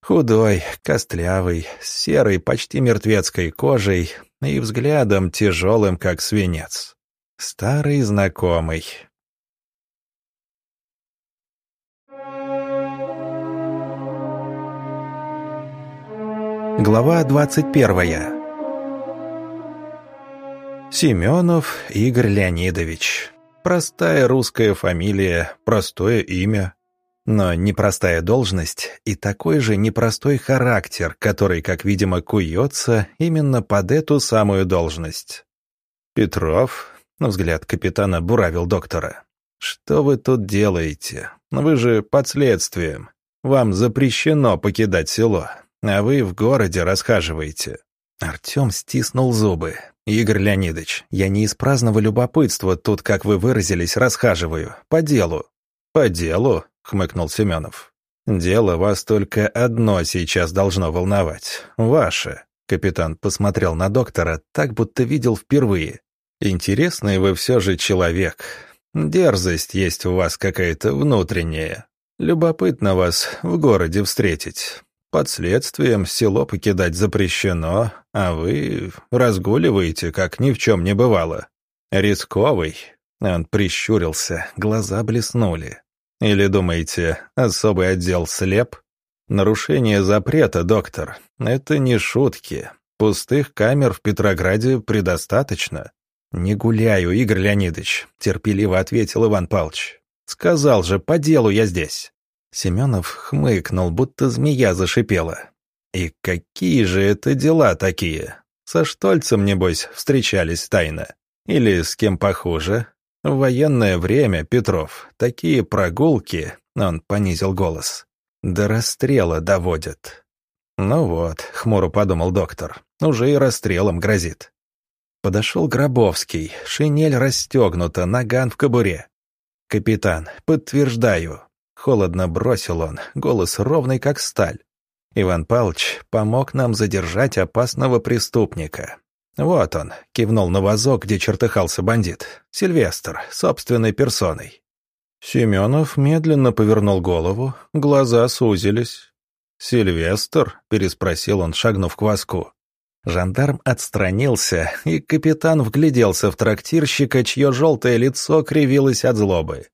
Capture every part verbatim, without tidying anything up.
Худой, костлявый, с серой, почти мертвецкой кожей и взглядом тяжелым, как свинец. Старый знакомый. Глава двадцать первая. Семенов Игорь Леонидович. Простая русская фамилия, простое имя. Но непростая должность и такой же непростой характер, который, как видимо, куется именно под эту самую должность. «Петров», — взгляд капитана буравил доктора, — «что вы тут делаете? Вы же под следствием. Вам запрещено покидать село, а вы в городе расхаживаете». Артем стиснул зубы. «Игорь Леонидович, я не из праздного любопытства тут, как вы выразились, расхаживаю. По делу». «По делу?» — хмыкнул Семенов. «Дело вас только одно сейчас должно волновать. Ваше». Капитан посмотрел на доктора так, будто видел впервые. «Интересный вы все же человек. Дерзость есть у вас какая-то внутренняя. Любопытно вас в городе встретить. Под следствием село покидать запрещено, а вы разгуливаете, как ни в чем не бывало. Рисковый». Он прищурился, глаза блеснули. «Или думаете, особый отдел слеп? Нарушение запрета, доктор. Это не шутки. Пустых камер в Петрограде предостаточно». «Не гуляю, Игорь Леонидович», — терпеливо ответил Иван Павлович. «Сказал же, по делу я здесь». Семенов хмыкнул, будто змея зашипела. «И какие же это дела такие? Со Штольцем, небось, встречались тайно? Или с кем похуже? В военное время, Петров, такие прогулки, — он понизил голос, — до расстрела доводят». «Ну вот», — хмуро подумал доктор, — уже и расстрелом грозит. Подошел Гробовский, шинель расстегнута, наган в кобуре. «Капитан, подтверждаю». Холодно бросил он, голос ровный, как сталь. «Иван Павлович помог нам задержать опасного преступника. Вот он», — кивнул на вазок, где чертыхался бандит. «Сильвестр, собственной персоной». Семенов медленно повернул голову, глаза сузились. «Сильвестр?» — переспросил он, шагнув к вазку. Жандарм отстранился, и капитан вгляделся в трактирщика, чье желтое лицо кривилось от злобы.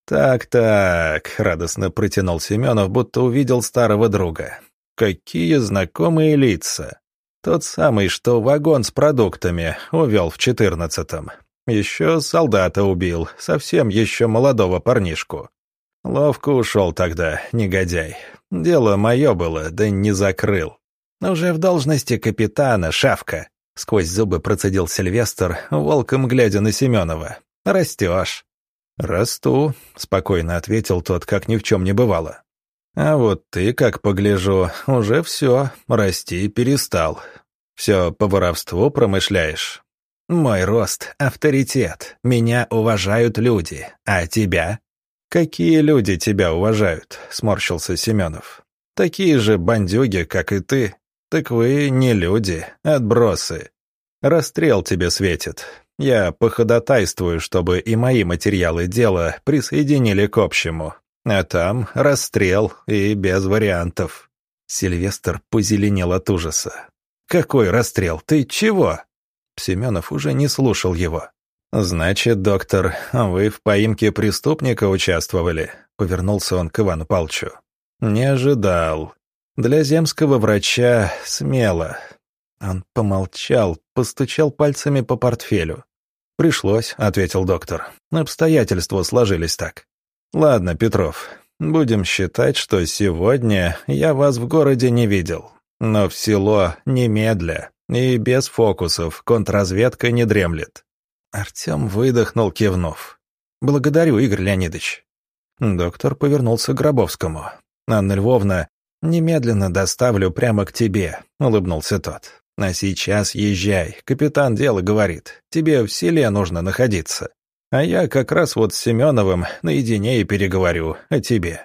«Так-так», — радостно протянул Семенов, будто увидел старого друга. «Какие знакомые лица! Тот самый, что вагон с продуктами увел в четырнадцатом. Еще солдата убил, совсем еще молодого парнишку. Ловко ушел тогда, негодяй. Дело мое было, да не закрыл. Уже в должности капитана, шавка», — сквозь зубы процедил Сильвестр, волком глядя на Семенова. «Растешь». «Расту», — спокойно ответил тот, как ни в чем не бывало. «А вот ты, как погляжу, уже все, расти перестал. Все по воровству промышляешь. Мой рост — авторитет, меня уважают люди, а тебя?» «Какие люди тебя уважают?» — сморщился Семенов. «Такие же бандюги, как и ты. Так вы не люди, отбросы. Расстрел тебе светит. Я походатайствую, чтобы и мои материалы дела присоединили к общему. А там расстрел и без вариантов». Сильвестр позеленел от ужаса. «Какой расстрел? Ты чего?» Семенов уже не слушал его. «Значит, доктор, вы в поимке преступника участвовали?» Повернулся он к Ивану Павловичу. «Не ожидал. Для земского врача смело». Он помолчал, постучал пальцами по портфелю. «Пришлось», — ответил доктор. «Обстоятельства сложились так. Ладно, Петров, будем считать, что сегодня я вас в городе не видел. Но в село немедля, и без фокусов, контрразведка не дремлет». Артем выдохнул, кивнув. «Благодарю, Игорь Леонидович». Доктор повернулся к Гробовскому. «Анна Львовна, немедленно доставлю прямо к тебе», — улыбнулся тот. «А сейчас езжай, капитан дело говорит. Тебе в селе нужно находиться. А я как раз вот с Семеновым наедине и переговорю о тебе».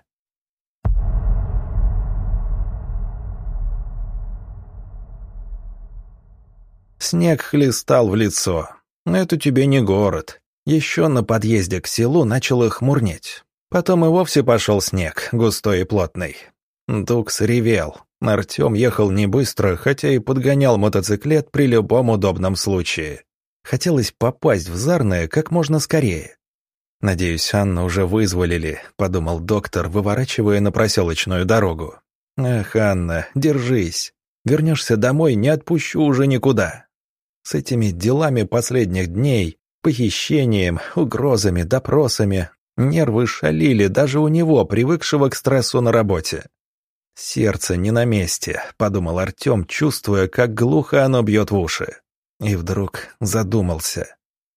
Снег хлестал в лицо. Это тебе не город. Еще на подъезде к селу начало хмурнеть. Потом и вовсе пошел снег, густой и плотный. Дукс ревел. Артем ехал не быстро, хотя и подгонял мотоциклет при любом удобном случае. Хотелось попасть в Зарное как можно скорее. «Надеюсь, Анну уже вызволили», — подумал доктор, выворачивая на проселочную дорогу. «Ах, Анна, держись. Вернешься домой, не отпущу уже никуда». С этими делами последних дней, похищением, угрозами, допросами, нервы шалили даже у него, привыкшего к стрессу на работе. «Сердце не на месте», — подумал Артем, чувствуя, как глухо оно бьет в уши. И вдруг задумался.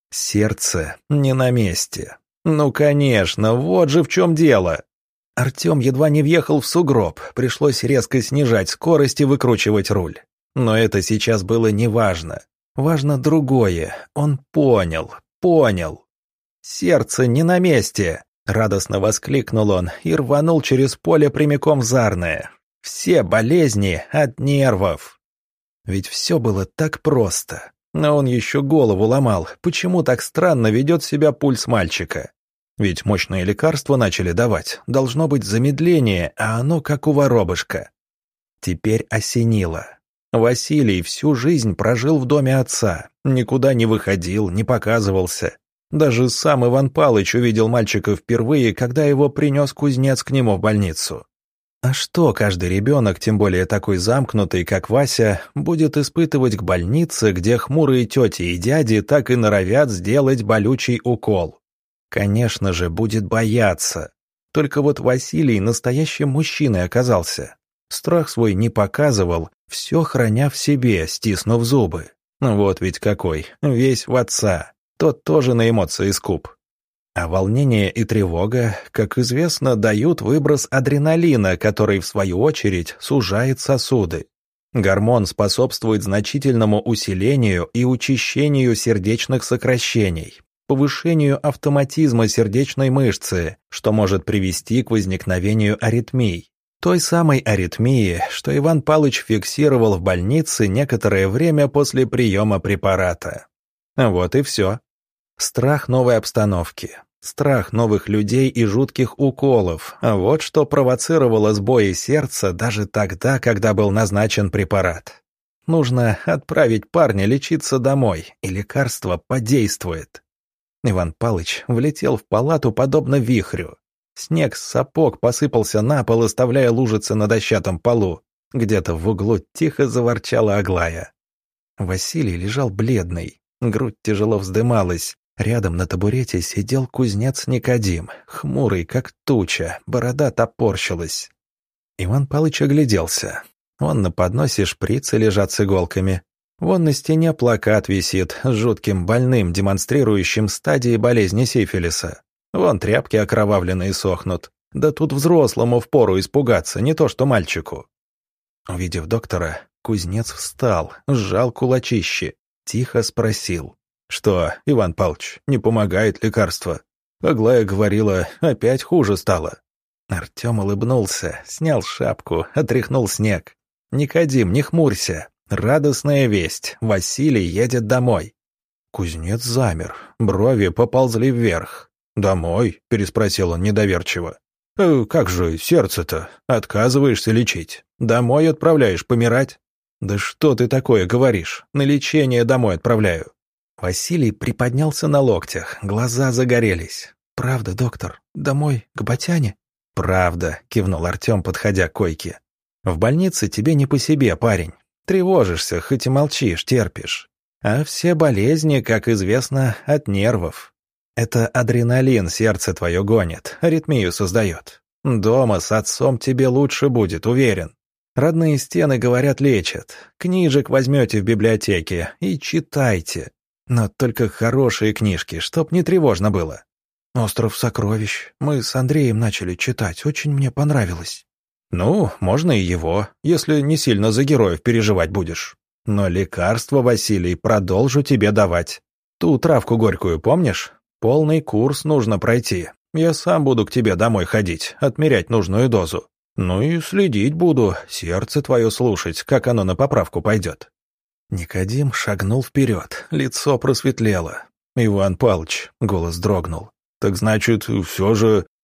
«Сердце не на месте». Ну, конечно, вот же в чем дело. Артем едва не въехал в сугроб, пришлось резко снижать скорость и выкручивать руль. Но это сейчас было неважно. Важно другое. Он понял, понял. «Сердце не на месте!» — радостно воскликнул он и рванул через поле прямиком в Зарное. «Все болезни от нервов!» Ведь все было так просто. Но он еще голову ломал, почему так странно ведет себя пульс мальчика. Ведь мощные лекарства начали давать, должно быть замедление, а оно как у воробышка. Теперь осенило. Василий всю жизнь прожил в доме отца, никуда не выходил, не показывался. Даже сам Иван Палыч увидел мальчика впервые, когда его принес кузнец к нему в больницу. А что каждый ребенок, тем более такой замкнутый, как Вася, будет испытывать к больнице, где хмурые тети и дяди так и норовят сделать болючий укол? Конечно же, будет бояться. Только вот Василий настоящим мужчиной оказался. Страх свой не показывал, все храня в себе, стиснув зубы. Вот ведь какой, весь в отца. Тот тоже на эмоции скуп. А волнение и тревога, как известно, дают выброс адреналина, который, в свою очередь, сужает сосуды. Гормон способствует значительному усилению и учащению сердечных сокращений, повышению автоматизма сердечной мышцы, что может привести к возникновению аритмий. Той самой аритмии, что Иван Палыч фиксировал в больнице некоторое время после приема препарата. Вот и все. Страх новой обстановки, страх новых людей и жутких уколов. А вот что провоцировало сбои сердца даже тогда, когда был назначен препарат. Нужно отправить парня лечиться домой, и лекарство подействует. Иван Палыч влетел в палату подобно вихрю. Снег с сапог посыпался на пол, оставляя лужицы на дощатом полу. Где-то в углу тихо заворчала Аглая. Василий лежал бледный, грудь тяжело вздымалась. Рядом на табурете сидел кузнец Никодим, хмурый, как туча, борода топорщилась. Иван Палыч огляделся. Вон на подносе шприцы лежат с иголками. Вон на стене плакат висит с жутким больным, демонстрирующим стадии болезни сифилиса. Вон тряпки окровавленные сохнут. Да тут взрослому впору испугаться, не то что мальчику. Увидев доктора, кузнец встал, сжал кулачище, тихо спросил. «Что, Иван Павлович, не помогает лекарство?» Аглая говорила, опять хуже стало. Артем улыбнулся, снял шапку, отряхнул снег. «Никодим, не хмурься. Радостная весть. Василий едет домой». Кузнец замер, брови поползли вверх. «Домой?» — переспросил он недоверчиво. «Э, «Как же сердце-то? Отказываешься лечить? Домой отправляешь помирать?» «Да что ты такое говоришь? На лечение домой отправляю». Василий приподнялся на локтях, глаза загорелись. «Правда, доктор? Домой, к Батяне?» «Правда», — кивнул Артем, подходя к койке. «В больнице тебе не по себе, парень. Тревожишься, хоть и молчишь, терпишь. А все болезни, как известно, от нервов. Это адреналин сердце твое гонит, аритмию создает. Дома с отцом тебе лучше будет, уверен. Родные стены, говорят, лечат. Книжек возьмете в библиотеке и читайте. Но только хорошие книжки, чтоб не тревожно было». «Остров сокровищ. Мы с Андреем начали читать. Очень мне понравилось». «Ну, можно и его, если не сильно за героев переживать будешь. Но лекарство, Василий, продолжу тебе давать. Ту травку горькую помнишь? Полный курс нужно пройти. Я сам буду к тебе домой ходить, отмерять нужную дозу. Ну и следить буду, сердце твое слушать, как оно на поправку пойдет». Никодим шагнул вперед, лицо просветлело. «Иван Павлович», — голос дрогнул, — «так значит, все же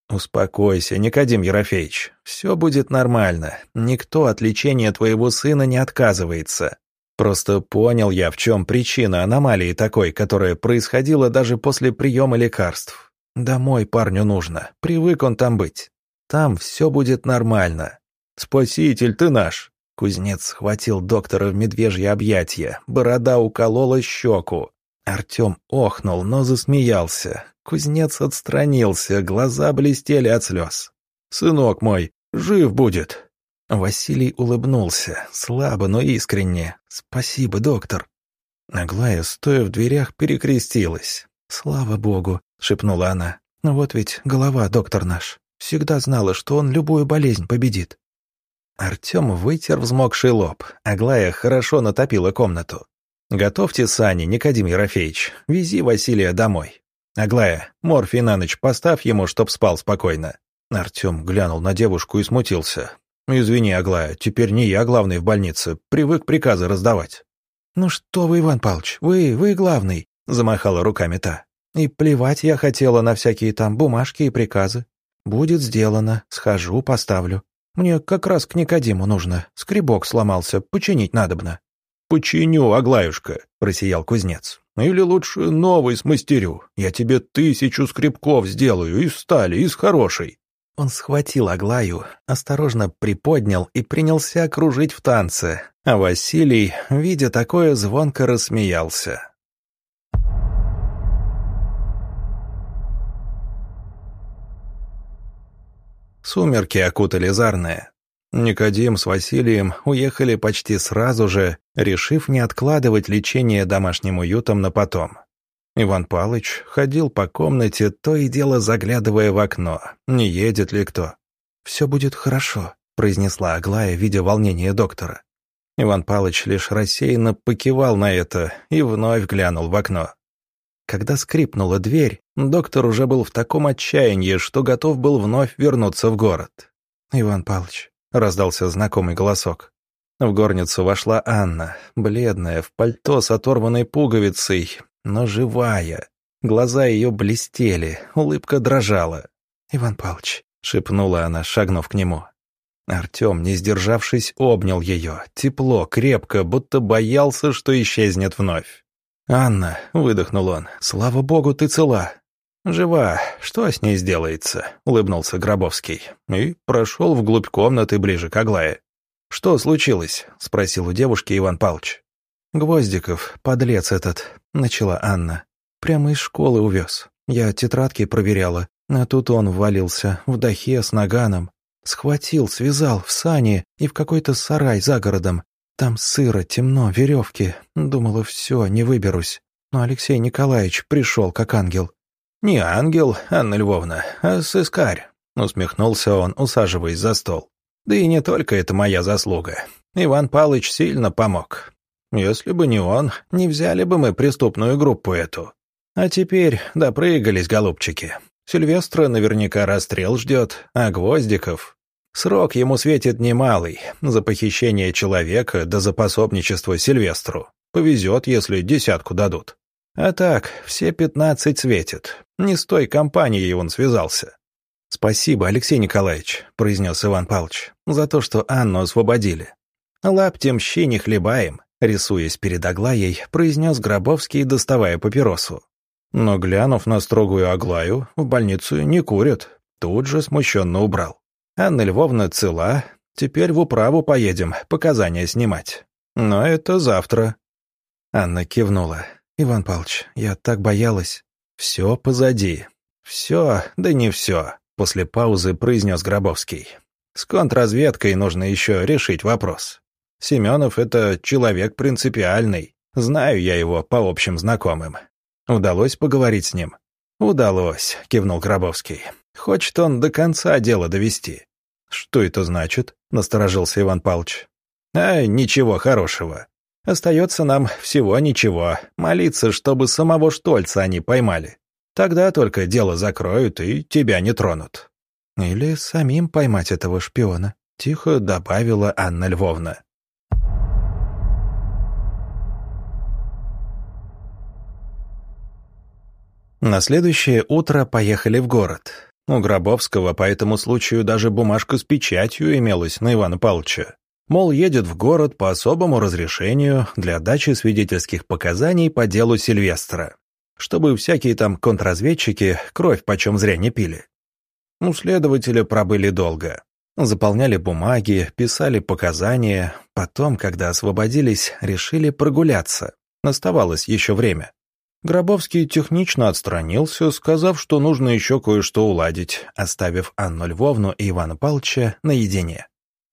«Успокойся, Никодим Ерофеич, все будет нормально, никто от лечения твоего сына не отказывается. Просто понял я, в чем причина аномалии такой, которая происходила даже после приема лекарств. Домой парню нужно, привык он там быть. Там все будет нормально. Спаситель ты наш!» Кузнец схватил доктора в медвежье объятья, борода уколола щеку. Артем охнул, но засмеялся. Кузнец отстранился, глаза блестели от слез. «Сынок мой, жив будет!» Василий улыбнулся, слабо, но искренне. «Спасибо, доктор!» Аглая, стоя в дверях, перекрестилась. «Слава богу!» — шепнула она. «Вот ведь голова, доктор наш. Всегда знала, что он любую болезнь победит». Артем вытер взмокший лоб. Аглая хорошо натопила комнату. «Готовьте сани, Никодим Ерофеич. Вези Василия домой. Аглая, морфий на ночь поставь ему, чтоб спал спокойно». Артем глянул на девушку и смутился. «Извини, Аглая, теперь не я главный в больнице. Привык приказы раздавать». «Ну что вы, Иван Павлович, вы, вы главный», — замахала руками та. «И плевать я хотела на всякие там бумажки и приказы. Будет сделано, схожу, поставлю. Мне как раз к Никодиму нужно. Скребок сломался, починить надобно». «Починю, Аглаюшка», — просиял кузнец. «Или лучше новый смастерю. Я тебе тысячу скребков сделаю из стали, из хорошей». Он схватил Аглаю, осторожно приподнял и принялся кружить в танце, а Василий, видя такое, звонко рассмеялся. Сумерки окутали Зарное. Никодим с Василием уехали почти сразу же, решив не откладывать лечение домашним уютом на потом. Иван Палыч ходил по комнате, то и дело заглядывая в окно, не едет ли кто. «Все будет хорошо», — произнесла Аглая, видя волнение доктора. Иван Палыч лишь рассеянно покивал на это и вновь глянул в окно. Когда скрипнула дверь, доктор уже был в таком отчаянии, что готов был вновь вернуться в город. «Иван Павлович», — раздался знакомый голосок. В горницу вошла Анна, бледная, в пальто с оторванной пуговицей, но живая. Глаза ее блестели, улыбка дрожала. «Иван Павлович», — шепнула она, шагнув к нему. Артем, не сдержавшись, обнял ее, тепло, крепко, будто боялся, что исчезнет вновь. «Анна», — выдохнул он, — «слава богу, ты цела». «Жива, что с ней сделается?» — улыбнулся Гробовский и прошел вглубь комнаты ближе к Аглае. «Что случилось?» — спросил у девушки Иван Павлович. «Гвоздиков, подлец этот», — начала Анна. «Прямо из школы увез. Я тетрадки проверяла, а тут он ввалился в дахе с наганом. Схватил, связал в сани и в какой-то сарай за городом. Там сыро, темно, веревки. Думала, все, не выберусь. Но Алексей Николаевич пришел как ангел». «Не ангел, Анна Львовна, а сыскарь», — усмехнулся он, усаживаясь за стол. «Да и не только это моя заслуга. Иван Павлович сильно помог. Если бы не он, не взяли бы мы преступную группу эту. А теперь допрыгались, голубчики. Сильвестра наверняка расстрел ждет, а Гвоздиков... Срок ему светит немалый, за похищение человека да за пособничество Сильвестру. Повезет, если десятку дадут. А так, все пятнадцать светит. Не с той компанией он связался». «Спасибо, Алексей Николаевич», — произнес Иван Павлович, «за то, что Анну освободили». «Лаптем щи не хлебаем», — рисуясь перед Аглаей, произнес Гробовский, доставая папиросу. Но, глянув на строгую Аглаю, в больницу не курят, тут же смущенно убрал. «Анна Львовна цела, теперь в управу поедем, показания снимать. Но это завтра». Анна кивнула. «Иван Павлович, я так боялась». «Все позади». «Все, да не все», — после паузы произнес Гробовский. «С контрразведкой нужно еще решить вопрос. Семенов — это человек принципиальный. Знаю я его по общим знакомым. Удалось поговорить с ним?» «Удалось», — кивнул Гробовский. «Хочет он до конца дело довести». «Что это значит?» — насторожился Иван Павлович. «А, ничего хорошего. Остается нам всего ничего. Молиться, чтобы самого Штольца они поймали. Тогда только дело закроют и тебя не тронут». «Или самим поймать этого шпиона», — тихо добавила Анна Львовна. На следующее утро поехали в город. У Гробовского по этому случаю даже бумажка с печатью имелась на Ивана Павловича. Мол, едет в город по особому разрешению для дачи свидетельских показаний по делу Сильвестра, чтобы всякие там контрразведчики кровь почем зря не пили. У следователя пробыли долго. Заполняли бумаги, писали показания, потом, когда освободились, решили прогуляться. Оставалось еще время. Гробовский технично отстранился, сказав, что нужно еще кое-что уладить, оставив Анну Львовну и Ивана Павловича наедине.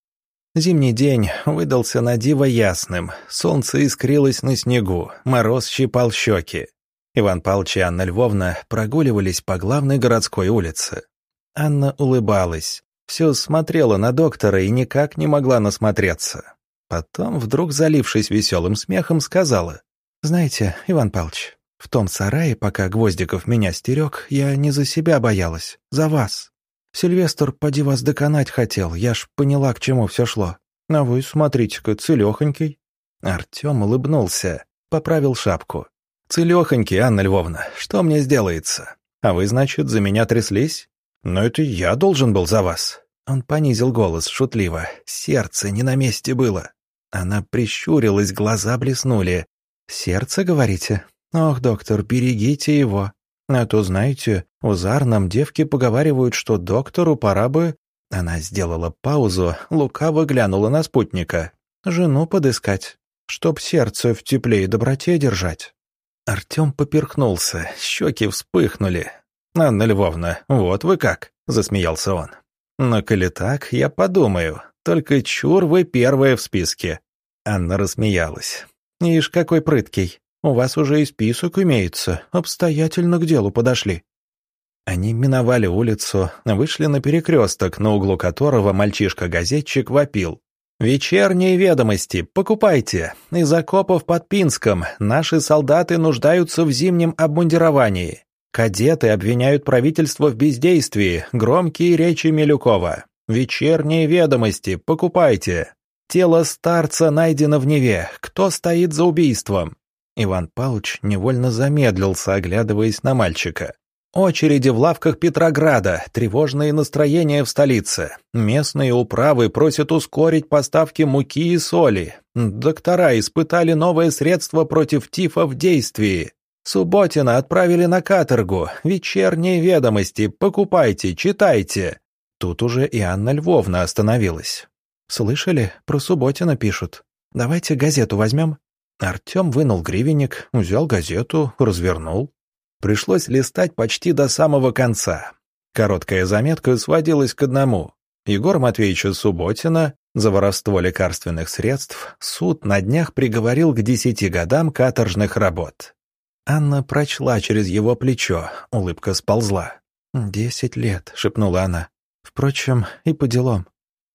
Зимний день выдался на диво ясным, солнце искрилось на снегу, мороз щипал щеки. Иван Павлович и Анна Львовна прогуливались по главной городской улице. Анна улыбалась, все смотрела на доктора и никак не могла насмотреться. Потом, вдруг залившись веселым смехом, сказала: «Знаете, Иван Павлович, в том сарае, пока Гвоздиков меня стерег, я не за себя боялась, за вас. Сильвестр поди вас доконать хотел, я ж поняла, к чему все шло. А вы, смотрите-ка, целехонький». Артем улыбнулся, поправил шапку. «Целехонький, Анна Львовна, что мне сделается? А вы, значит, за меня тряслись? Но это я должен был за вас». Он понизил голос шутливо, сердце не на месте было. Она прищурилась, глаза блеснули. «Сердце, говорите? Ох, доктор, берегите его. А то, знаете, у Зарном девки поговаривают, что доктору пора бы...» Она сделала паузу, лукаво глянула на спутника. «Жену подыскать, чтоб сердце в тепле и доброте держать». Артем поперхнулся, щеки вспыхнули. «Анна Львовна, вот вы как!» — засмеялся он. «Но коли так, я подумаю. Только чур вы первая в списке». Анна рассмеялась. «Ишь, какой прыткий. У вас уже и список имеется. Обстоятельно к делу подошли». Они миновали улицу, вышли на перекресток, на углу которого мальчишка-газетчик вопил: «Вечерние ведомости, покупайте! Из окопов под Пинском наши солдаты нуждаются в зимнем обмундировании. Кадеты обвиняют правительство в бездействии, громкие речи Милюкова. Вечерние ведомости, покупайте! Тело старца найдено в Неве, кто стоит за убийством?» Иван Павлович невольно замедлился, оглядываясь на мальчика. «Очереди в лавках Петрограда, тревожные настроения в столице. Местные управы просят ускорить поставки муки и соли. Доктора испытали новое средство против тифа в действии. Субботина отправили на каторгу. Вечерние ведомости, покупайте, читайте». Тут уже и Анна Львовна остановилась. «Слышали? Про Субботина пишут. Давайте газету возьмем». Артем вынул гривенник, взял газету, развернул. Пришлось листать почти до самого конца. Короткая заметка сводилась к одному. Егора Матвеевича Субботина за воровство лекарственных средств суд на днях приговорил к десяти годам каторжных работ. Анна прочла через его плечо, улыбка сползла. «Десять лет», — шепнула она. «Впрочем, и по делам».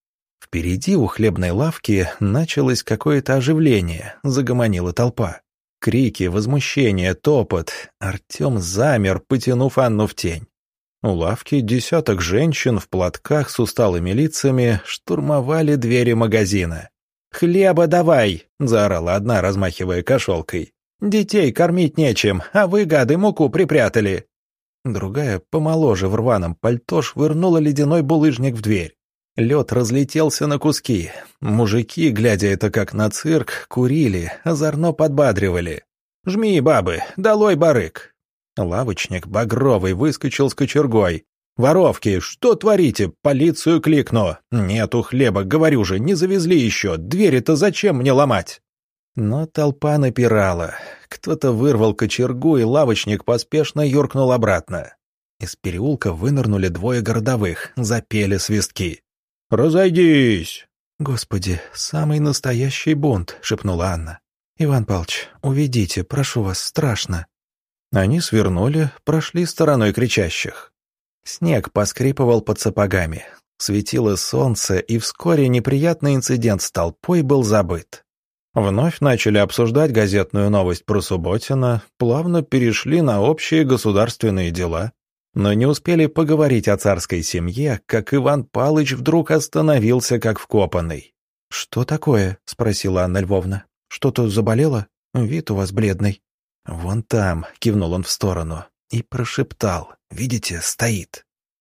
Впереди у хлебной лавки началось какое-то оживление, загомонила толпа. Крики, возмущение, топот. Артем замер, потянув Анну в тень. У лавки десяток женщин в платках с усталыми лицами штурмовали двери магазина. «Хлеба давай!» — заорала одна, размахивая кошелкой. «Детей кормить нечем, а вы, гады, муку припрятали!» Другая, помоложе в рваном пальто, швырнула ледяной булыжник в дверь. Лед разлетелся на куски. Мужики, глядя это как на цирк, курили, озорно подбадривали. «Жми, бабы, долой барык!» Лавочник багровый выскочил с кочергой. «Воровки, что творите? Полицию кликну!» «Нету хлеба, говорю же, не завезли еще, двери-то зачем мне ломать?» Но толпа напирала. Кто-то вырвал кочергу, и лавочник поспешно юркнул обратно. Из переулка вынырнули двое городовых, запели свистки. «Разойдись!» «Господи, самый настоящий бунт!» — шепнула Анна. «Иван Павлович, уведите, прошу вас, страшно!» Они свернули, прошли стороной кричащих. Снег поскрипывал под сапогами. Светило солнце, и вскоре неприятный инцидент с толпой был забыт. Вновь начали обсуждать газетную новость про Субботина, плавно перешли на общие государственные дела. Но не успели поговорить о царской семье, как Иван Палыч вдруг остановился как вкопанный. «Что такое?» — спросила Анна Львовна. «Что-то заболело? Вид у вас бледный». «Вон там», — кивнул он в сторону и прошептал. «Видите, стоит».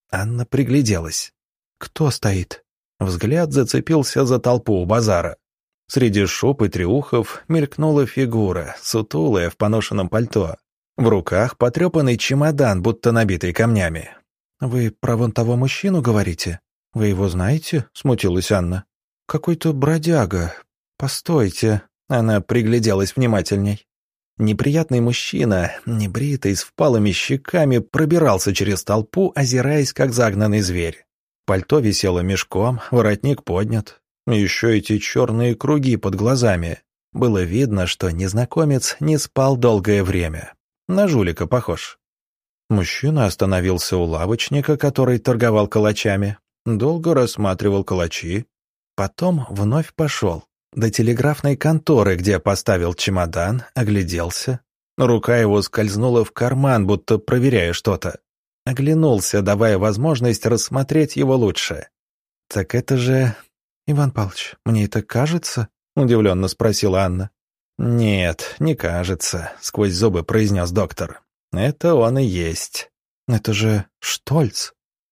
Анна пригляделась. «Кто стоит?» Взгляд зацепился за толпу у базара. Среди шуб и трюхов мелькнула фигура, сутулая в поношенном пальто. В руках потрепанный чемодан, будто набитый камнями. «Вы про вон того мужчину говорите? Вы его знаете?» — смутилась Анна. «Какой-то бродяга. Постойте». Она пригляделась внимательней. Неприятный мужчина, небритый, с впалыми щеками, пробирался через толпу, озираясь, как загнанный зверь. Пальто висело мешком, воротник поднят. Еще эти черные круги под глазами. Было видно, что незнакомец не спал долгое время. На жулика похож. Мужчина остановился у лавочника, который торговал калачами. Долго рассматривал калачи. Потом вновь пошел. До телеграфной конторы, где поставил чемодан, огляделся. Рука его скользнула в карман, будто проверяя что-то. Оглянулся, давая возможность рассмотреть его лучше. «Так это же...» «Иван Павлович, мне это кажется?» — удивленно спросила Анна. «Нет, не кажется», — сквозь зубы произнес доктор. «Это он и есть. Это же Штольц».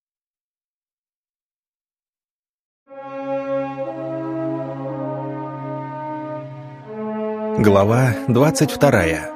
Глава двадцать вторая.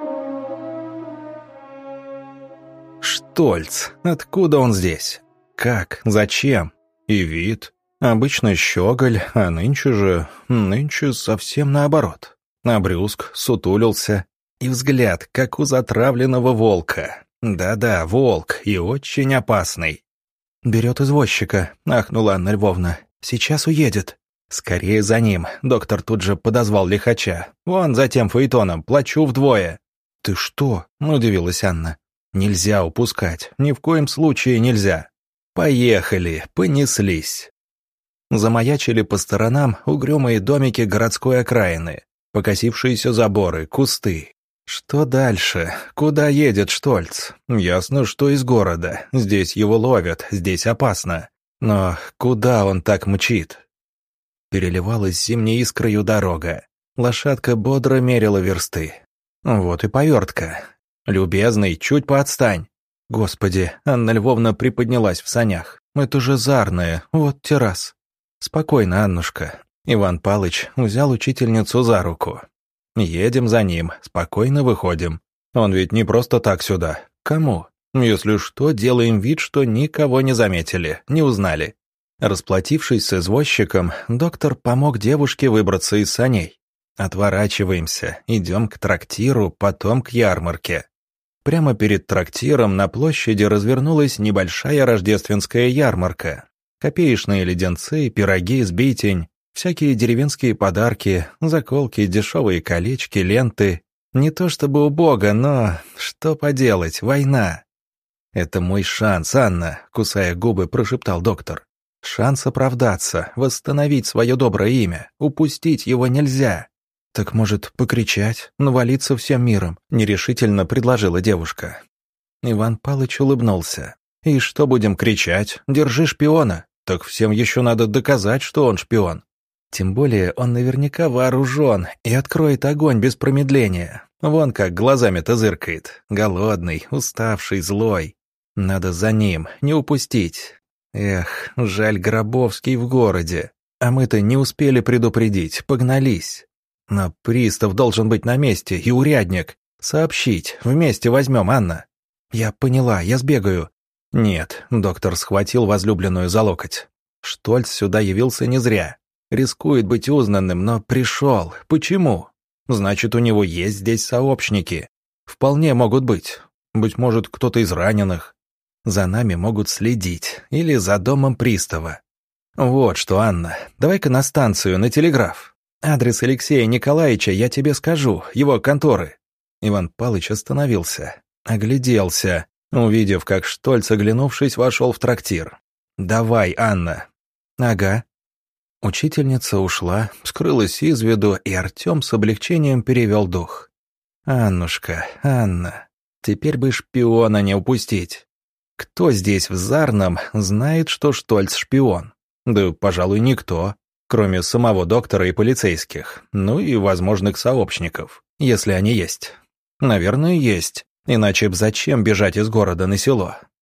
Штольц. Откуда он здесь? Как? Зачем? И вид. Обычно щеголь, а нынче же... Нынче совсем наоборот. Обрюзг, сутулился. И взгляд, как у затравленного волка. Да-да, волк, и очень опасный. «Берет извозчика», — ахнула Анна Львовна. «Сейчас уедет». «Скорее за ним», — доктор тут же подозвал лихача. «Вон за тем фаэтоном, плачу вдвое». «Ты что?» — удивилась Анна. «Нельзя упускать, ни в коем случае нельзя». «Поехали, понеслись». Замаячили по сторонам угрюмые домики городской окраины, покосившиеся заборы, кусты. Что дальше? Куда едет Штольц? Ясно, что из города. Здесь его ловят, здесь опасно. Но куда он так мчит? Переливалась зимней искрою дорога. Лошадка бодро мерила версты. Вот и повертка. «Любезный, чуть поотстань». «Господи», Анна Львовна приподнялась в санях. «Это же Зарная, вот террас». «Спокойно, Аннушка». Иван Палыч взял учительницу за руку. «Едем за ним, спокойно выходим. Он ведь не просто так сюда. Кому? Если что, делаем вид, что никого не заметили, не узнали». Расплатившись с извозчиком, доктор помог девушке выбраться из саней. «Отворачиваемся, идем к трактиру, потом к ярмарке». Прямо перед трактиром на площади развернулась небольшая рождественская ярмарка. Копеечные леденцы, пироги, сбитень, всякие деревенские подарки, заколки, дешевые колечки, ленты. Не то чтобы убого, но что поделать, война. «Это мой шанс, Анна», — кусая губы, прошептал доктор. «Шанс оправдаться, восстановить свое доброе имя. Упустить его нельзя». «Так, может, покричать, навалиться всем миром?» — нерешительно предложила девушка. Иван Палыч улыбнулся. «И что будем кричать? Держи шпиона. Так всем еще надо доказать, что он шпион. Тем более он наверняка вооружен и откроет огонь без промедления. Вон как глазами-то зыркает. Голодный, уставший, злой. Надо за ним, не упустить. Эх, жаль, Гробовский в городе. А мы-то не успели предупредить, погнались. Но пристав должен быть на месте, и урядник. Сообщить, вместе возьмем, Анна». «Я поняла, я сбегаю». «Нет», — доктор схватил возлюбленную за локоть. «Штольц сюда явился не зря. Рискует быть узнанным, но пришел. Почему? Значит, у него есть здесь сообщники. Вполне могут быть. Быть может, кто-то из раненых. За нами могут следить. Или за домом пристава. Вот что, Анна, давай-ка на станцию, на телеграф. Адрес Алексея Николаевича я тебе скажу, его конторы». Иван Палыч остановился, огляделся, увидев, как Штольц, оглянувшись, вошел в трактир. «Давай, Анна». «Ага». Учительница ушла, скрылась из виду, и Артем с облегчением перевел дух. «Аннушка, Анна, теперь бы шпиона не упустить. Кто здесь в Зарном знает, что Штольц шпион? Да, пожалуй, никто, кроме самого доктора и полицейских, ну и возможных сообщников, если они есть. Наверное, есть, иначе б зачем бежать из города на село?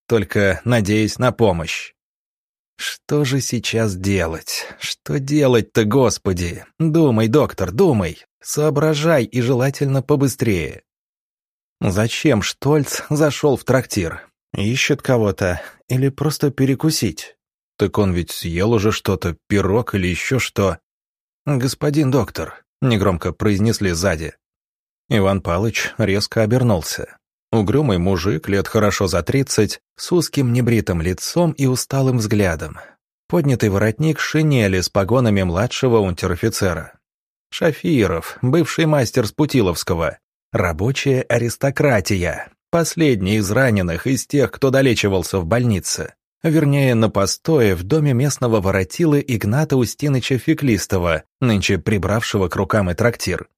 только надеясь на помощь. Что же сейчас делать? Что делать-то, Господи? Думай, доктор, думай. Соображай и желательно побыстрее. Зачем Штольц зашел в трактир? Ищет кого-то или просто перекусить? Так он ведь съел уже что-то, пирог или еще что. «Господин доктор», — негромко произнесли сзади. Иван Палыч резко обернулся. Угрюмый мужик, лет хорошо за тридцать, с узким небритым лицом и усталым взглядом. Поднятый воротник шинели с погонами младшего унтер-офицера. Шафиров, бывший мастер с Путиловского. Рабочая аристократия. Последний из раненых, из тех, кто долечивался в больнице. Вернее, на постое в доме местного воротилы Игната Устиныча Феклистова, нынче прибравшего к рукам и трактир.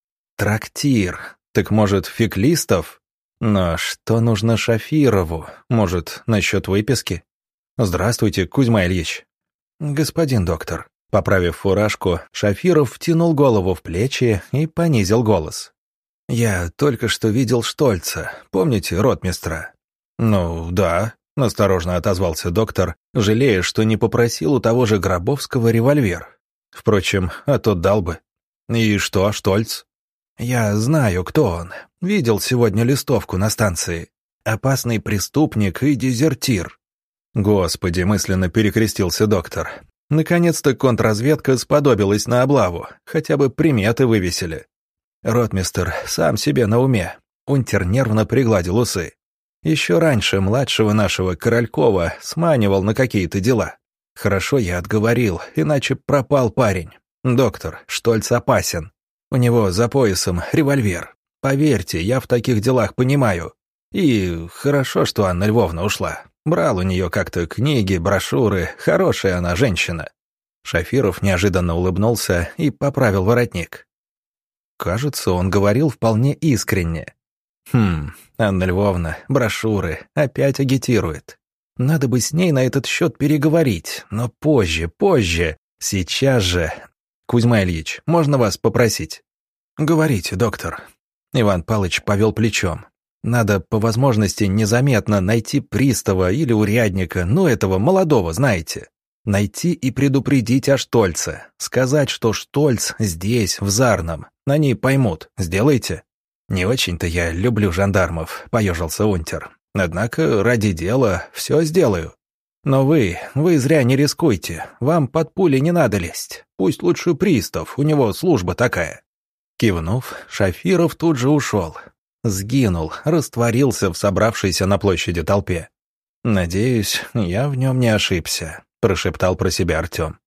Трактир. Так может, Феклистов? Но что нужно Шафирову? Может, насчет выписки? Здравствуйте, Кузьма Ильич. Господин доктор. Поправив фуражку, Шафиров втянул голову в плечи и понизил голос. «Я только что видел Штольца. Помните ротмистра?» «Ну, да», — осторожно отозвался доктор, жалея, что не попросил у того же Гробовского револьвер. Впрочем, а тот дал бы. «И что, Штольц?» «Я знаю, кто он. Видел сегодня листовку на станции. Опасный преступник и дезертир». «Господи», — мысленно перекрестился доктор. «Наконец-то контрразведка сподобилась на облаву. Хотя бы приметы вывесили». Ротмистр сам себе на уме. Унтер нервно пригладил усы. Еще раньше младшего нашего Королькова сманивал на какие-то дела. Хорошо я отговорил, иначе пропал парень. Доктор, Штольц опасен. У него за поясом револьвер. Поверьте, я в таких делах понимаю. И хорошо, что Анна Львовна ушла. Брал у нее как-то книги, брошюры. Хорошая она женщина. Шафиров неожиданно улыбнулся и поправил воротник. Кажется, он говорил вполне искренне. Хм, Анна Львовна, брошюры, опять агитирует. Надо бы с ней на этот счет переговорить, но позже, позже. Сейчас же. Кузьма Ильич, можно вас попросить? Говорите, доктор. Иван Палыч повел плечом. Надо по возможности незаметно найти пристава или урядника, ну этого молодого, знаете. Найти и предупредить о Штольце. Сказать, что Штольц здесь, в Зарном. Они поймут. Сделайте. Не очень-то я люблю жандармов, поежился унтер. Однако ради дела все сделаю. Но вы, вы зря не рискуйте. Вам под пули не надо лезть. Пусть лучше пристав, у него служба такая. Кивнув, Шафиров тут же ушел. Сгинул, растворился в собравшейся на площади толпе. Надеюсь, я в нем не ошибся. — прошептал про себя Артем.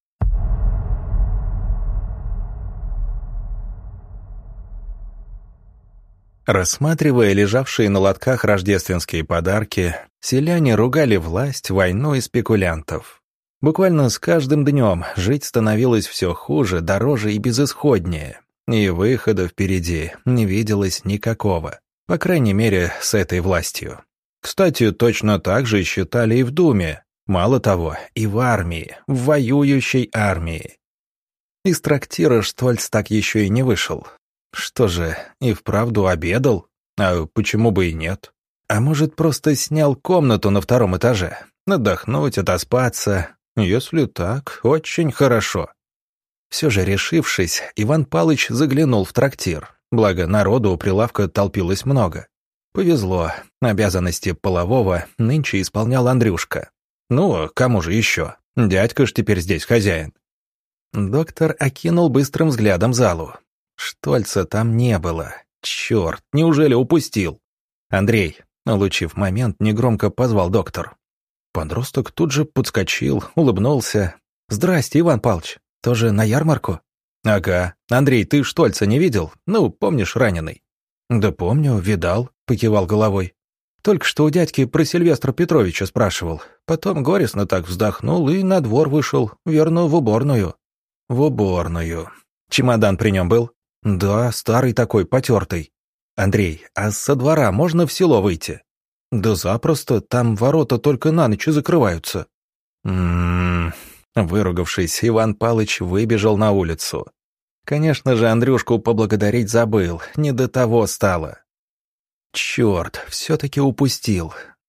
Рассматривая лежавшие на лотках рождественские подарки, селяне ругали власть, войну и спекулянтов. Буквально с каждым днем жить становилось все хуже, дороже и безысходнее, и выхода впереди не виделось никакого, по крайней мере, с этой властью. Кстати, точно так же считали и в Думе. Мало того, и в армии, в воюющей армии. Из трактира Штольц так еще и не вышел. Что же, и вправду обедал? А почему бы и нет? А может, просто снял комнату на втором этаже? Отдохнуть, отоспаться? Если так, очень хорошо. Все же решившись, Иван Палыч заглянул в трактир. Благо, народу у прилавка толпилось много. Повезло, обязанности полового нынче исполнял Андрюшка. Ну, кому же еще? Дядька ж теперь здесь хозяин. Доктор окинул быстрым взглядом залу. Штольца там не было. Черт, неужели упустил? Андрей, улучив момент, негромко позвал доктор. Подросток тут же подскочил, улыбнулся. «Здрасте, Иван Павлович. Тоже на ярмарку?» «Ага. Андрей, ты Штольца не видел? Ну, помнишь, раненый?» «Да помню, видал», — покивал головой. Только что у дядьки про Сильвестра Петровича спрашивал. Потом горестно так вздохнул и на двор вышел, верно, в уборную. В уборную. Чемодан при нем был? Да, старый такой, потертый. Андрей, а со двора можно в село выйти? Да запросто, там ворота только на ночь закрываются. М-м-м. Выругавшись, Иван Палыч выбежал на улицу. Конечно же, Андрюшку поблагодарить забыл, не до того стало. Черт, все-таки упустил.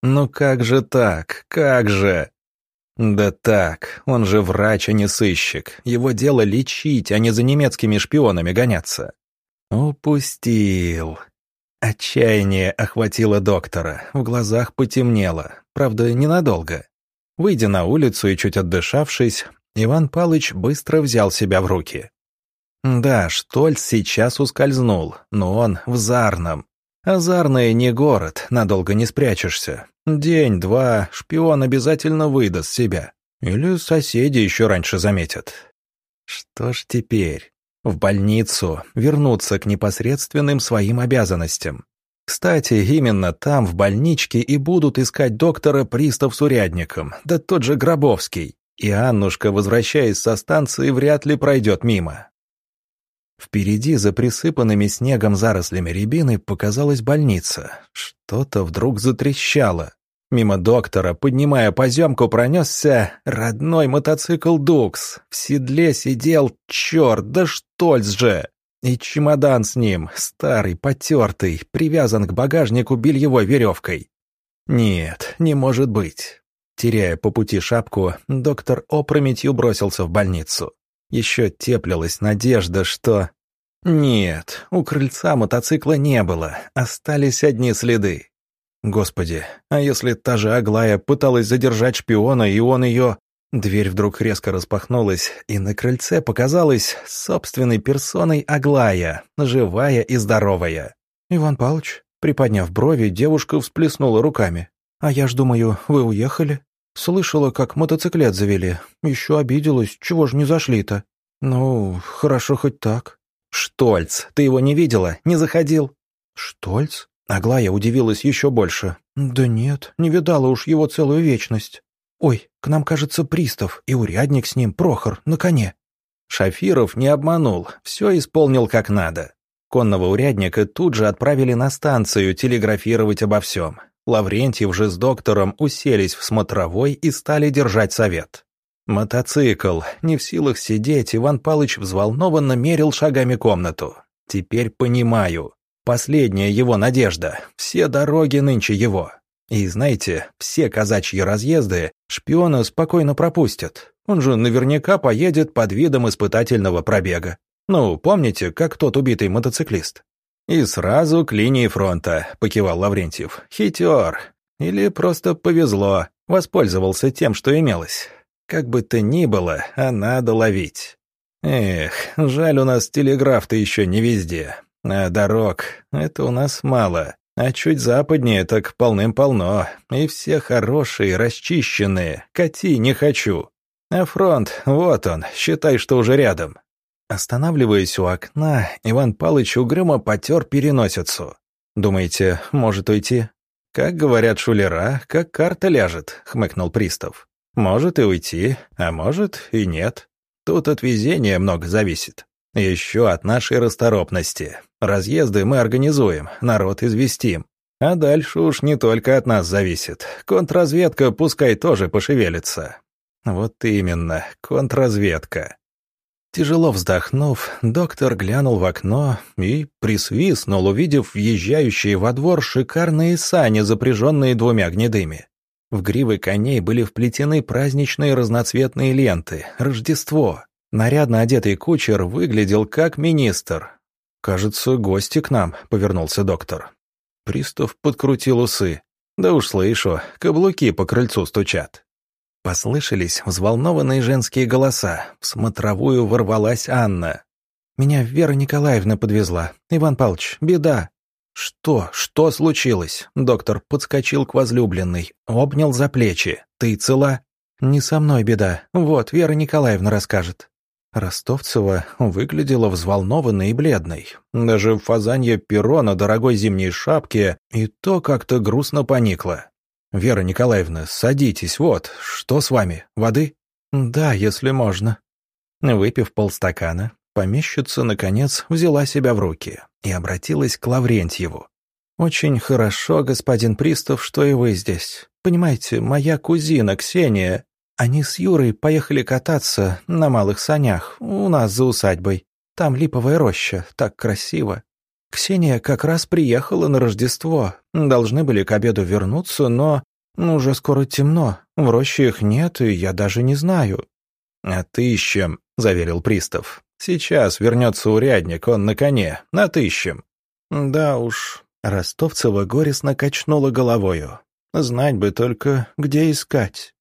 Ну как же так? Как же? Да так, он же врач, а не сыщик. Его дело лечить, а не за немецкими шпионами гоняться. Упустил. Отчаяние охватило доктора, в глазах потемнело, правда, ненадолго. Выйдя на улицу и чуть отдышавшись, Иван Палыч быстро взял себя в руки. Да, Штольц сейчас ускользнул, но он в Зарном. А Зарное не город, надолго не спрячешься. День-два, шпион обязательно выдаст себя. Или соседи еще раньше заметят. Что ж теперь? В больницу, вернуться к непосредственным своим обязанностям. Кстати, именно там, в больничке, и будут искать доктора пристав с урядником, да тот же Гробовский. И Аннушка, возвращаясь со станции, вряд ли пройдет мимо. Впереди, за присыпанными снегом зарослями рябины, показалась больница. Что-то вдруг затрещало. Мимо доктора, поднимая поземку, пронесся родной мотоцикл «Дукс». В седле сидел, черт, да Штольц же! И чемодан с ним, старый, потертый, привязан к багажнику бельевой веревкой. Нет, не может быть. Теряя по пути шапку, доктор опрометью бросился в больницу. Еще теплилась надежда, что... Нет, у крыльца мотоцикла не было, остались одни следы. Господи, а если та же Аглая пыталась задержать шпиона, и он ее... Дверь вдруг резко распахнулась, и на крыльце показалась собственной персоной Аглая, живая и здоровая. «Иван Павлович», приподняв брови, девушка всплеснула руками. «А я ж думаю, вы уехали? Слышала, как мотоциклет завели. Еще обиделась, чего ж не зашли-то? Ну, хорошо хоть так». «Штольц, ты его не видела? Не заходил?» «Штольц?» Аглая удивилась еще больше. «Да нет, не видала уж его целую вечность. Ой, к нам, кажется, пристав, и урядник с ним, Прохор, на коне». Шафиров не обманул, все исполнил как надо. Конного урядника тут же отправили на станцию телеграфировать обо всем. Лаврентьев же с доктором уселись в смотровой и стали держать совет. Мотоцикл. Не в силах сидеть, Иван Палыч взволнованно мерил шагами комнату. Теперь понимаю. Последняя его надежда. Все дороги нынче его. И знаете, все казачьи разъезды шпиона спокойно пропустят. Он же наверняка поедет под видом испытательного пробега. Ну, помните, как тот убитый мотоциклист? И сразу к линии фронта, покивал Лаврентьев. Хитер. Или просто повезло. Воспользовался тем, что имелось. Как бы то ни было, а надо ловить. Эх, жаль, у нас телеграф-то еще не везде. А дорог — это у нас мало. А чуть западнее так полным-полно. И все хорошие, расчищенные. Кати не хочу. А фронт, вот он, считай, что уже рядом. Останавливаясь у окна, Иван Палыч угрюмо потер переносицу. «Думаете, может уйти?» «Как говорят шулера, как карта ляжет», — хмыкнул пристав. «Может и уйти, а может и нет. Тут от везения много зависит. Еще от нашей расторопности. Разъезды мы организуем, народ известим. А дальше уж не только от нас зависит. Контрразведка пускай тоже пошевелится». Вот именно, контрразведка. Тяжело вздохнув, доктор глянул в окно и присвистнул, увидев въезжающие во двор шикарные сани, запряженные двумя гнедыми. В гривы коней были вплетены праздничные разноцветные ленты. Рождество. Нарядно одетый кучер выглядел как министр. «Кажется, гости к нам», — повернулся доктор. Пристав подкрутил усы. «Да уж слышу, каблуки по крыльцу стучат». Послышались взволнованные женские голоса. В смотровую ворвалась Анна. «Меня Вера Николаевна подвезла. Иван Павлович, беда». «Что? Что случилось?» Доктор подскочил к возлюбленной, обнял за плечи. «Ты цела?» «Не со мной беда. Вот, Вера Николаевна расскажет». Ростовцева выглядела взволнованной и бледной. Даже фазанье перо на дорогой зимней шапке и то как-то грустно поникло. «Вера Николаевна, садитесь, вот, что с вами, воды?» «Да, если можно». Выпив полстакана, помещица, наконец, взяла себя в руки и обратилась к Лаврентьеву. «Очень хорошо, господин пристав, что и вы здесь. Понимаете, моя кузина Ксения, они с Юрой поехали кататься на малых санях у нас за усадьбой. Там липовая роща, так красиво. Ксения как раз приехала на Рождество, должны были к обеду вернуться, но Ну, уже скоро темно, в роще их нет, и я даже не знаю». «Отыщем», — заверил пристав. «Сейчас вернется урядник, он на коне, отыщем». «Да уж», — Ростовцева горестно качнула головою. «Знать бы только, где искать».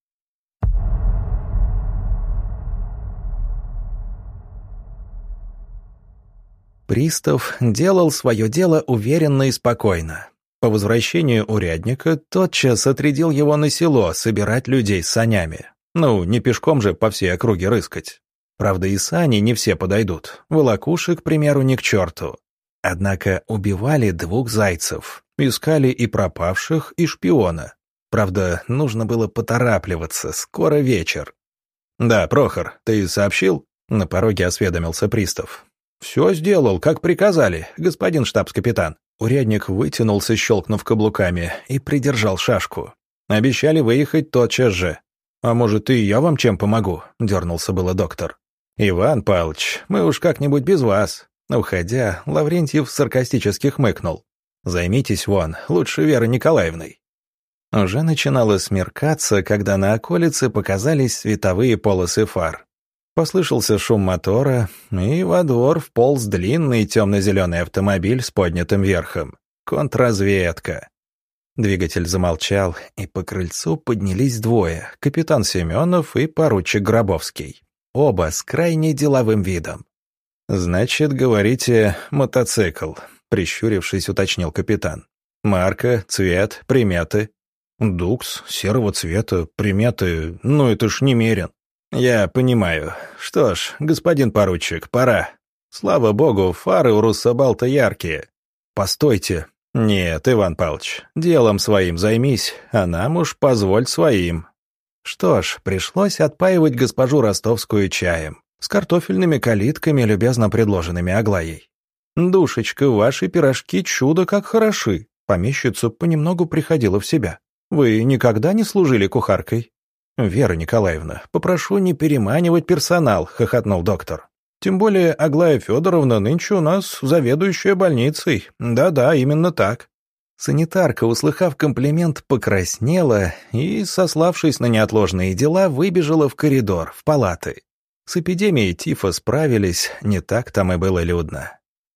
Пристав делал свое дело уверенно и спокойно. По возвращению урядника тотчас отрядил его на село собирать людей с санями. Ну, не пешком же по всей округе рыскать. Правда, и сани не все подойдут. Волокуши, к примеру, ни к черту. Однако убивали двух зайцев. Искали и пропавших, и шпиона. Правда, нужно было поторапливаться, скоро вечер. «Да, Прохор, ты сообщил?» — на пороге осведомился пристав. «Все сделал, как приказали, господин штабс-капитан». Урядник вытянулся, щелкнув каблуками, и придержал шашку. «Обещали выехать тотчас же». «А может, и я вам чем помогу?» — дернулся было доктор. «Иван Павлович, мы уж как-нибудь без вас». Уходя, Лаврентьев саркастически хмыкнул. «Займитесь вон, лучше Верой Николаевной». Уже начинало смеркаться, когда на околице показались световые полосы фар. Послышался шум мотора, и во двор вполз длинный темно-зеленый автомобиль с поднятым верхом. Контрразведка. Двигатель замолчал, и по крыльцу поднялись двое — капитан Семенов и поручик Гробовский. Оба с крайне деловым видом. «Значит, говорите, мотоцикл», — прищурившись, уточнил капитан. «Марка, цвет, приметы». «Дукс, серого цвета, приметы, ну это ж немерен». «Я понимаю. Что ж, господин поручик, пора. Слава богу, фары у Руссобалта яркие». «Постойте». «Нет, Иван Павлович, делом своим займись, а нам уж позволь своим». Что ж, пришлось отпаивать госпожу Ростовскую чаем, с картофельными калитками, любезно предложенными Аглаей. «Душечка, ваши пирожки чудо как хороши». Помещица понемногу приходила в себя. «Вы никогда не служили кухаркой?» «Вера Николаевна, попрошу не переманивать персонал», — хохотнул доктор. «Тем более Аглая Федоровна нынче у нас заведующая больницей. Да-да, именно так». Санитарка, услыхав комплимент, покраснела и, сославшись на неотложные дела, выбежала в коридор, в палаты. С эпидемией тифа справились, не так там и было людно.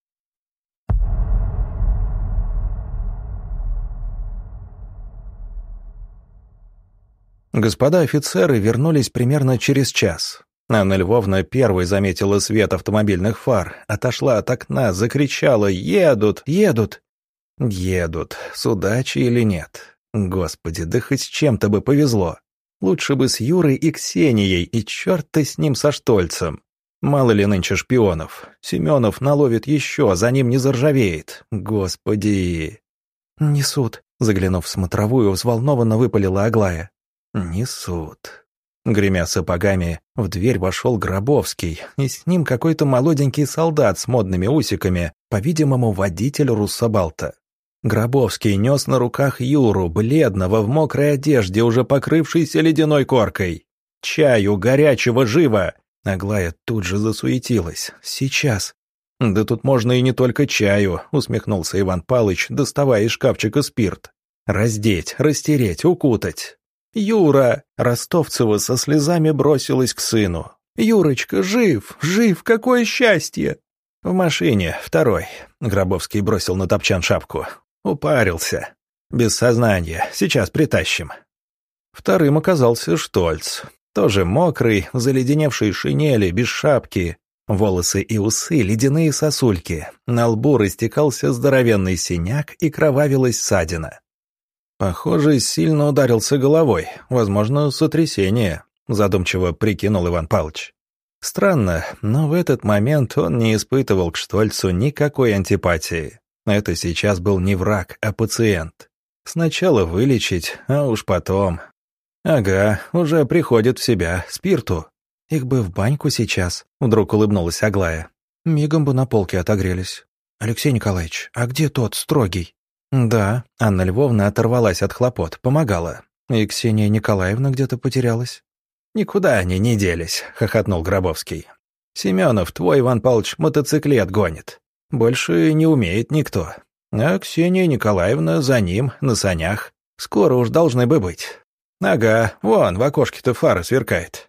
Господа офицеры вернулись примерно через час. Анна Львовна первой заметила свет автомобильных фар, отошла от окна, закричала: «Едут! Едут!» Едут, с удачей или нет. Господи, да хоть с чем-то бы повезло. Лучше бы с Юрой и Ксенией, и черт-то с ним со Штольцем. Мало ли нынче шпионов. Семенов наловит еще, за ним не заржавеет. Господи. «Несут», — заглянув в смотровую, взволнованно выпалила Аглая. «Несут». Гремя сапогами, в дверь вошел Гробовский, и с ним какой-то молоденький солдат с модными усиками, по-видимому, водитель Руссобалта. Гробовский нес на руках Юру, бледного, в мокрой одежде, уже покрывшейся ледяной коркой. «Чаю, горячего, живо!» Аглая тут же засуетилась. «Сейчас». «Да тут можно и не только чаю», — усмехнулся Иван Палыч, доставая из шкафчика спирт. «Раздеть, растереть, укутать». «Юра!» — Ростовцева со слезами бросилась к сыну. «Юрочка, жив, жив, какое счастье!» «В машине, второй», — Гробовский бросил на топчан шапку. «Упарился. Без сознания, сейчас притащим». Вторым оказался Штольц. Тоже мокрый, в заледеневшей шинели, без шапки. Волосы и усы — ледяные сосульки. На лбу растекался здоровенный синяк и кровавилась ссадина. «Похоже, сильно ударился головой, возможно, сотрясение», — задумчиво прикинул Иван Павлович. Странно, но в этот момент он не испытывал к Штольцу никакой антипатии. Это сейчас был не враг, а пациент. Сначала вылечить, а уж потом... «Ага, уже приходит в себя, спирту». «Их бы в баньку сейчас», — вдруг улыбнулась Аглая. «Мигом бы на полке отогрелись». «Алексей Николаевич, а где тот строгий?» «Да», — Анна Львовна оторвалась от хлопот, помогала. «И Ксения Николаевна где-то потерялась». «Никуда они не делись», — хохотнул Гробовский. «Семенов, твой Иван Павлович, мотоциклет гонит. Больше не умеет никто. А Ксения Николаевна за ним, на санях. Скоро уж должны бы быть. Ага, вон, в окошке-то фара сверкает».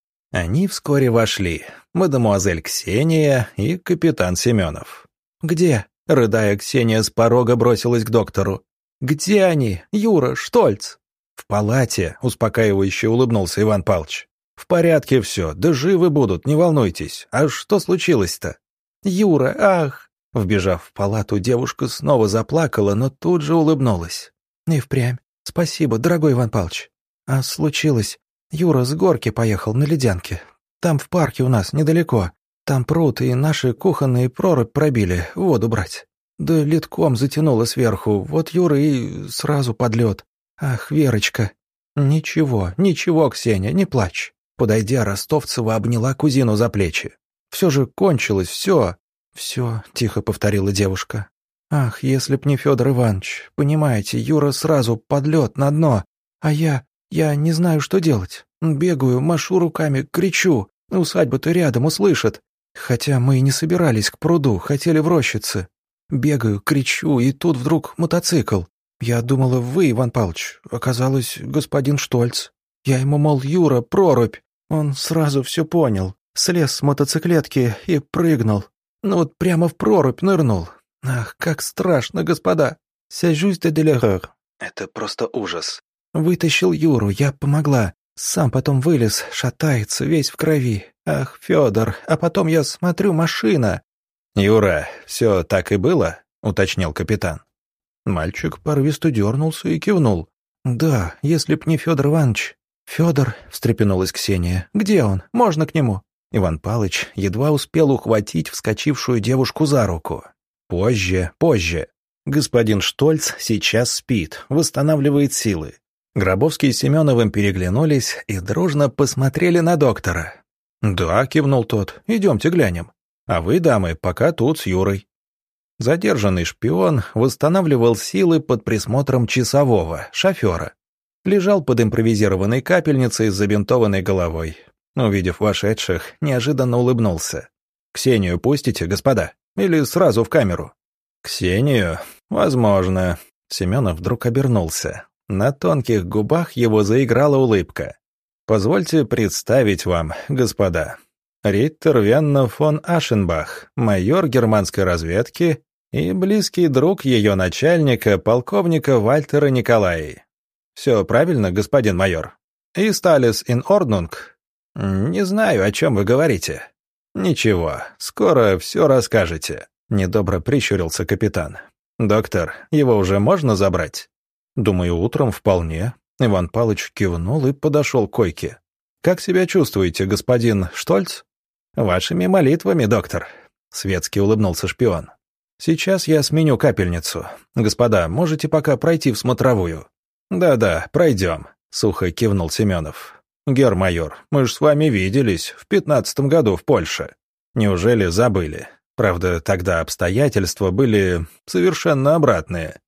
Они вскоре вошли. Мадемуазель Ксения и капитан Семенов. «Где?» — рыдая, Ксения с порога бросилась к доктору. «Где они? Юра, Штольц?» «В палате», — успокаивающе улыбнулся Иван Павлович. «В порядке все, да живы будут, не волнуйтесь. А что случилось-то?» «Юра, ах!» Вбежав в палату, девушка снова заплакала, но тут же улыбнулась. «И впрямь. Спасибо, дорогой Иван Павлович. А случилось. Юра с горки поехал на ледянке. Там в парке у нас, недалеко. Там пруд, и наши кухонные прорубь пробили, воду брать. Да ледком затянуло сверху, вот Юра и сразу под лед. Ах, Верочка!» «Ничего, ничего, Ксения, не плачь». Подойдя, Ростовцева обняла кузину за плечи. «Все же кончилось, все». «Все», — тихо повторила девушка. «Ах, если б не Федор Иванович, понимаете, Юра сразу под лед на дно, а я, я не знаю, что делать. Бегаю, машу руками, кричу, усадьба-то рядом услышат. Хотя мы и не собирались к пруду, хотели в рощице. Бегаю, кричу, и тут вдруг мотоцикл. Я думала, вы, Иван Павлович, оказалось, господин Штольц. Я ему, мол, Юра, прорубь. Он сразу все понял, слез с мотоциклетки и прыгнул. Ну вот прямо в прорубь нырнул. Ах, как страшно, господа. C'est juste de l'erreur. Это просто ужас. Вытащил Юру, я помогла. Сам потом вылез, шатается, весь в крови. Ах, Федор, а потом я смотрю, машина. «Юра, все так и было?» — уточнил капитан. Мальчик порывисто дернулся и кивнул. «Да, если б не Федор Иванович». «Федор», — встрепенулась Ксения, — «где он? Можно к нему?» Иван Палыч едва успел ухватить вскочившую девушку за руку. «Позже, позже. Господин Штольц сейчас спит, восстанавливает силы». Гробовский с Семеновым переглянулись и дружно посмотрели на доктора. «Да», — кивнул тот, — «идемте глянем. А вы, дамы, пока тут с Юрой». Задержанный шпион восстанавливал силы под присмотром часового, шофера. Лежал под импровизированной капельницей с забинтованной головой. Увидев вошедших, неожиданно улыбнулся. «Ксению пустите, господа? Или сразу в камеру?» «Ксению? Возможно». Семенов вдруг обернулся. На тонких губах его заиграла улыбка. «Позвольте представить вам, господа. Риттер Венна фон Ашенбах, майор германской разведки и близкий друг ее начальника, полковника Вальтера Николаи. Все правильно, господин майор? Ist alles in Ordnung?» «Не знаю, о чем вы говорите». «Ничего, скоро все расскажете», — недобро прищурился капитан. «Доктор, его уже можно забрать?» «Думаю, утром вполне». Иван Павлович кивнул и подошел к койке. «Как себя чувствуете, господин Штольц?» «Вашими молитвами, доктор», — светски улыбнулся шпион. «Сейчас я сменю капельницу. Господа, можете пока пройти в смотровую?» «Да-да, пройдем», — сухо кивнул Семенов. «Герр-майор, мы ж с вами виделись в пятнадцатом году в Польше. Неужели забыли? Правда, тогда обстоятельства были совершенно обратные».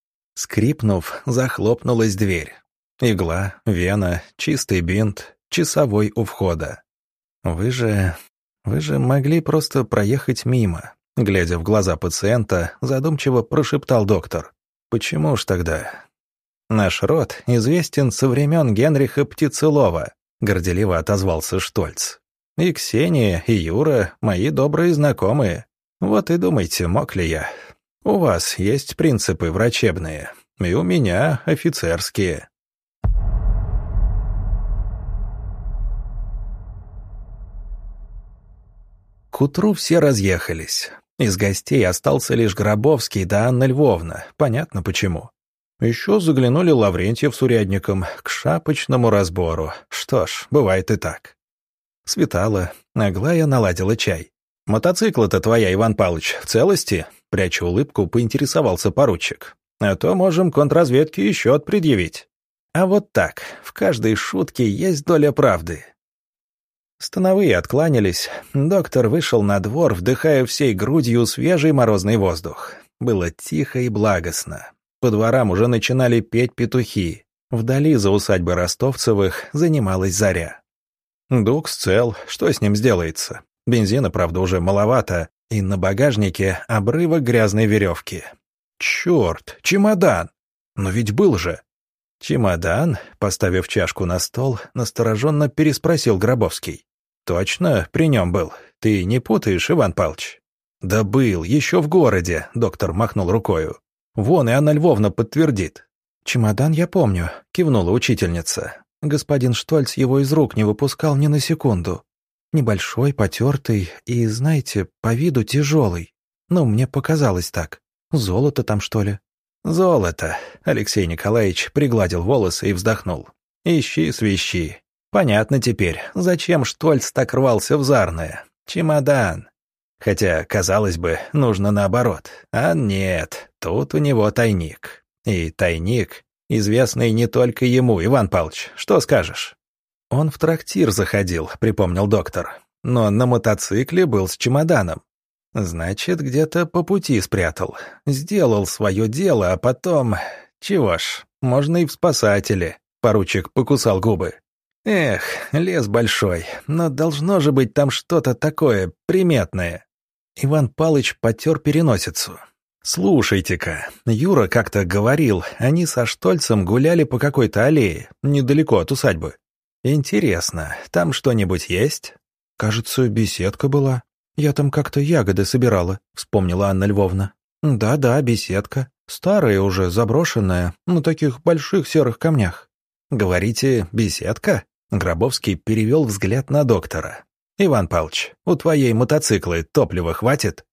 Скрипнув, захлопнулась дверь. Игла, вена, чистый бинт, часовой у входа. «Вы же... вы же могли просто проехать мимо», — глядя в глаза пациента, задумчиво прошептал доктор. «Почему ж тогда?» «Наш род известен со времен Генриха Птицелова», — горделиво отозвался Штольц. «И Ксения, и Юра — мои добрые знакомые. Вот и думайте, мог ли я. У вас есть принципы врачебные, и у меня офицерские». К утру все разъехались. Из гостей остался лишь Гробовский да Анна Львовна, понятно почему. Еще заглянули Лаврентьев с урядником к шапочному разбору. Что ж, бывает и так. Светало, Аглая наладила чай. «Мотоцикла-то твоя, Иван Павлович, в целости?» Пряча улыбку, поинтересовался поручик. «А то можем контрразведке и счет предъявить». А вот так, в каждой шутке есть доля правды. Становые откланялись. Доктор вышел на двор, вдыхая всей грудью свежий морозный воздух. Было тихо и благостно. По дворам уже начинали петь петухи. Вдали за усадьбой Ростовцевых занималась заря. Дукс цел, что с ним сделается? Бензина, правда, уже маловато, и на багажнике обрывок грязной веревки. Черт, чемодан! Но ведь был же. «Чемодан?» — поставив чашку на стол, настороженно переспросил Гробовский. «Точно при нем был? Ты не путаешь, Иван Павлович?» «Да был, еще в городе», — доктор махнул рукою. «Вон и Анна Львовна подтвердит». «Чемодан я помню», — кивнула учительница. «Господин Штольц его из рук не выпускал ни на секунду. Небольшой, потертый и, знаете, по виду тяжелый. Ну, мне показалось так. Золото там, что ли?» «Золото», — Алексей Николаевич пригладил волосы и вздохнул. «Ищи, свищи. Понятно теперь, зачем Штольц так рвался в Зарное. Чемодан. Хотя, казалось бы, нужно наоборот. А нет, тут у него тайник. И тайник, известный не только ему, Иван Павлович. Что скажешь?» «Он в трактир заходил», — припомнил доктор. «Но на мотоцикле был с чемоданом. Значит, где-то по пути спрятал. Сделал свое дело, а потом... Чего ж, можно и в спасатели». Поручик покусал губы. «Эх, лес большой, но должно же быть там что-то такое приметное». Иван Палыч потер переносицу. «Слушайте-ка, Юра как-то говорил, они со Штольцем гуляли по какой-то аллее, недалеко от усадьбы. Интересно, там что-нибудь есть?» «Кажется, беседка была. Я там как-то ягоды собирала», — вспомнила Анна Львовна. «Да-да, беседка. Старая уже, заброшенная, на таких больших серых камнях». «Говорите, беседка?» Гробовский перевел взгляд на доктора. «Иван Павлович, у твоей мотоцикла топлива хватит?»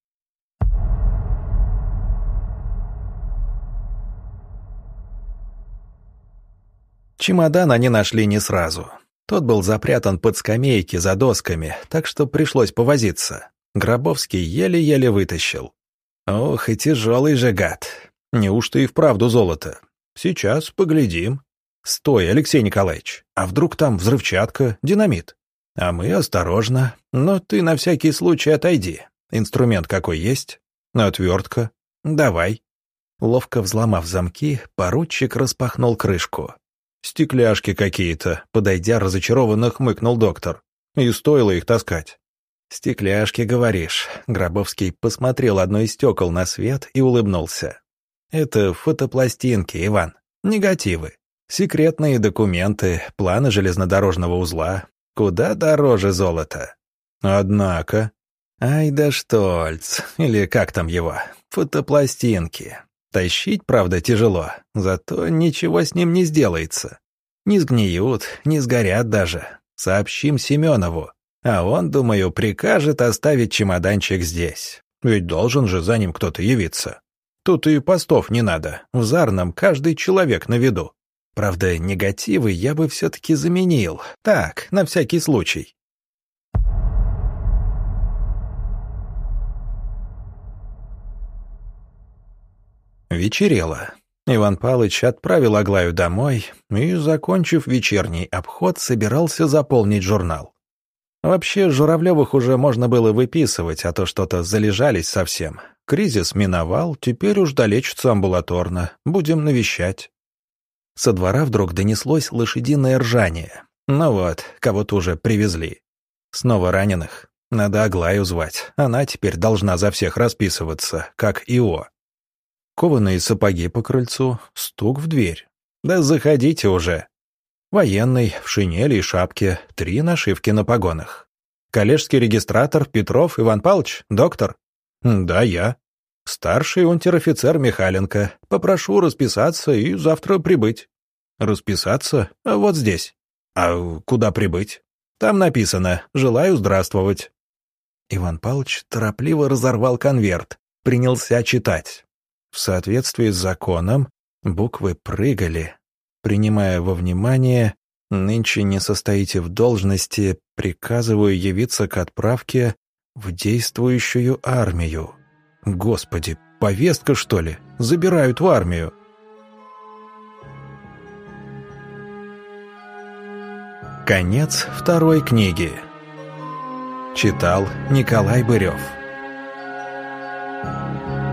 Чемодан они нашли не сразу. Тот был запрятан под скамейки за досками, так что пришлось повозиться. Гробовский еле-еле вытащил. «Ох, и тяжелый же гад. Неужто и вправду золото? Сейчас поглядим». «Стой, Алексей Николаевич, а вдруг там взрывчатка, динамит?» «А мы осторожно, но ты на всякий случай отойди. Инструмент какой есть? Отвертка? Давай». Ловко взломав замки, поручик распахнул крышку. «Стекляшки какие-то», — подойдя, разочарованно хмыкнул доктор. «И стоило их таскать». «Стекляшки, говоришь?» Гробовский посмотрел одно из стекол на свет и улыбнулся. «Это фотопластинки, Иван. Негативы. Секретные документы, планы железнодорожного узла. Куда дороже золота. Однако... Ай да Штольц, или как там его? Фотопластинки. Тащить, правда, тяжело, зато ничего с ним не сделается. Не сгниют, не сгорят даже. Сообщим Семенову. А он, думаю, прикажет оставить чемоданчик здесь. Ведь должен же за ним кто-то явиться. Тут и постов не надо. В Зарном каждый человек на виду. Правда, негативы я бы все-таки заменил. Так, на всякий случай. Вечерело. Иван Павлович отправил Аглаю домой и, закончив вечерний обход, собирался заполнить журнал. Вообще, Журавлевых уже можно было выписывать, а то что-то залежались совсем. Кризис миновал, теперь уж долечится амбулаторно. Будем навещать. Со двора вдруг донеслось лошадиное ржание. Ну вот, кого-то уже привезли. Снова раненых. Надо Аглаю звать. Она теперь должна за всех расписываться, как Ио. Кованые сапоги по крыльцу, стук в дверь. Да заходите уже. Военный, в шинели и шапке, три нашивки на погонах. Коллежский регистратор Петров Иван Павлович, доктор? Да, я. Старший унтер-офицер Михаленко. Попрошу расписаться и завтра прибыть. Расписаться? А вот здесь. А куда прибыть? Там написано «Желаю здравствовать». Иван Павлович торопливо разорвал конверт, принялся читать. В соответствии с законом буквы прыгали. Принимая во внимание, нынче не состоите в должности, приказываю явиться к отправке в действующую армию. Господи, повестка, что ли? Забирают в армию. Конец второй книги. Читал Николай Бырев.